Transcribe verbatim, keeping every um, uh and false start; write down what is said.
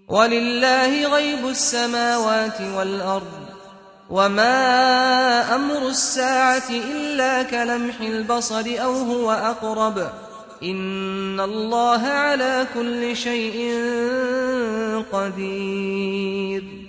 وَلِلَّهِ غَيْبُ السَّمَاوَاتِ وَالْأَرْضِ وَمَا أَمْرُ السَّاعَةِ إِلَّا كَلَمْحِ الْبَصَرِ أَوْ هُوَ أَقْرَبُ ۚ إِنَّ اللَّهَ عَلَىٰ كُلِّ شَيْءٍ قَدِيرٌ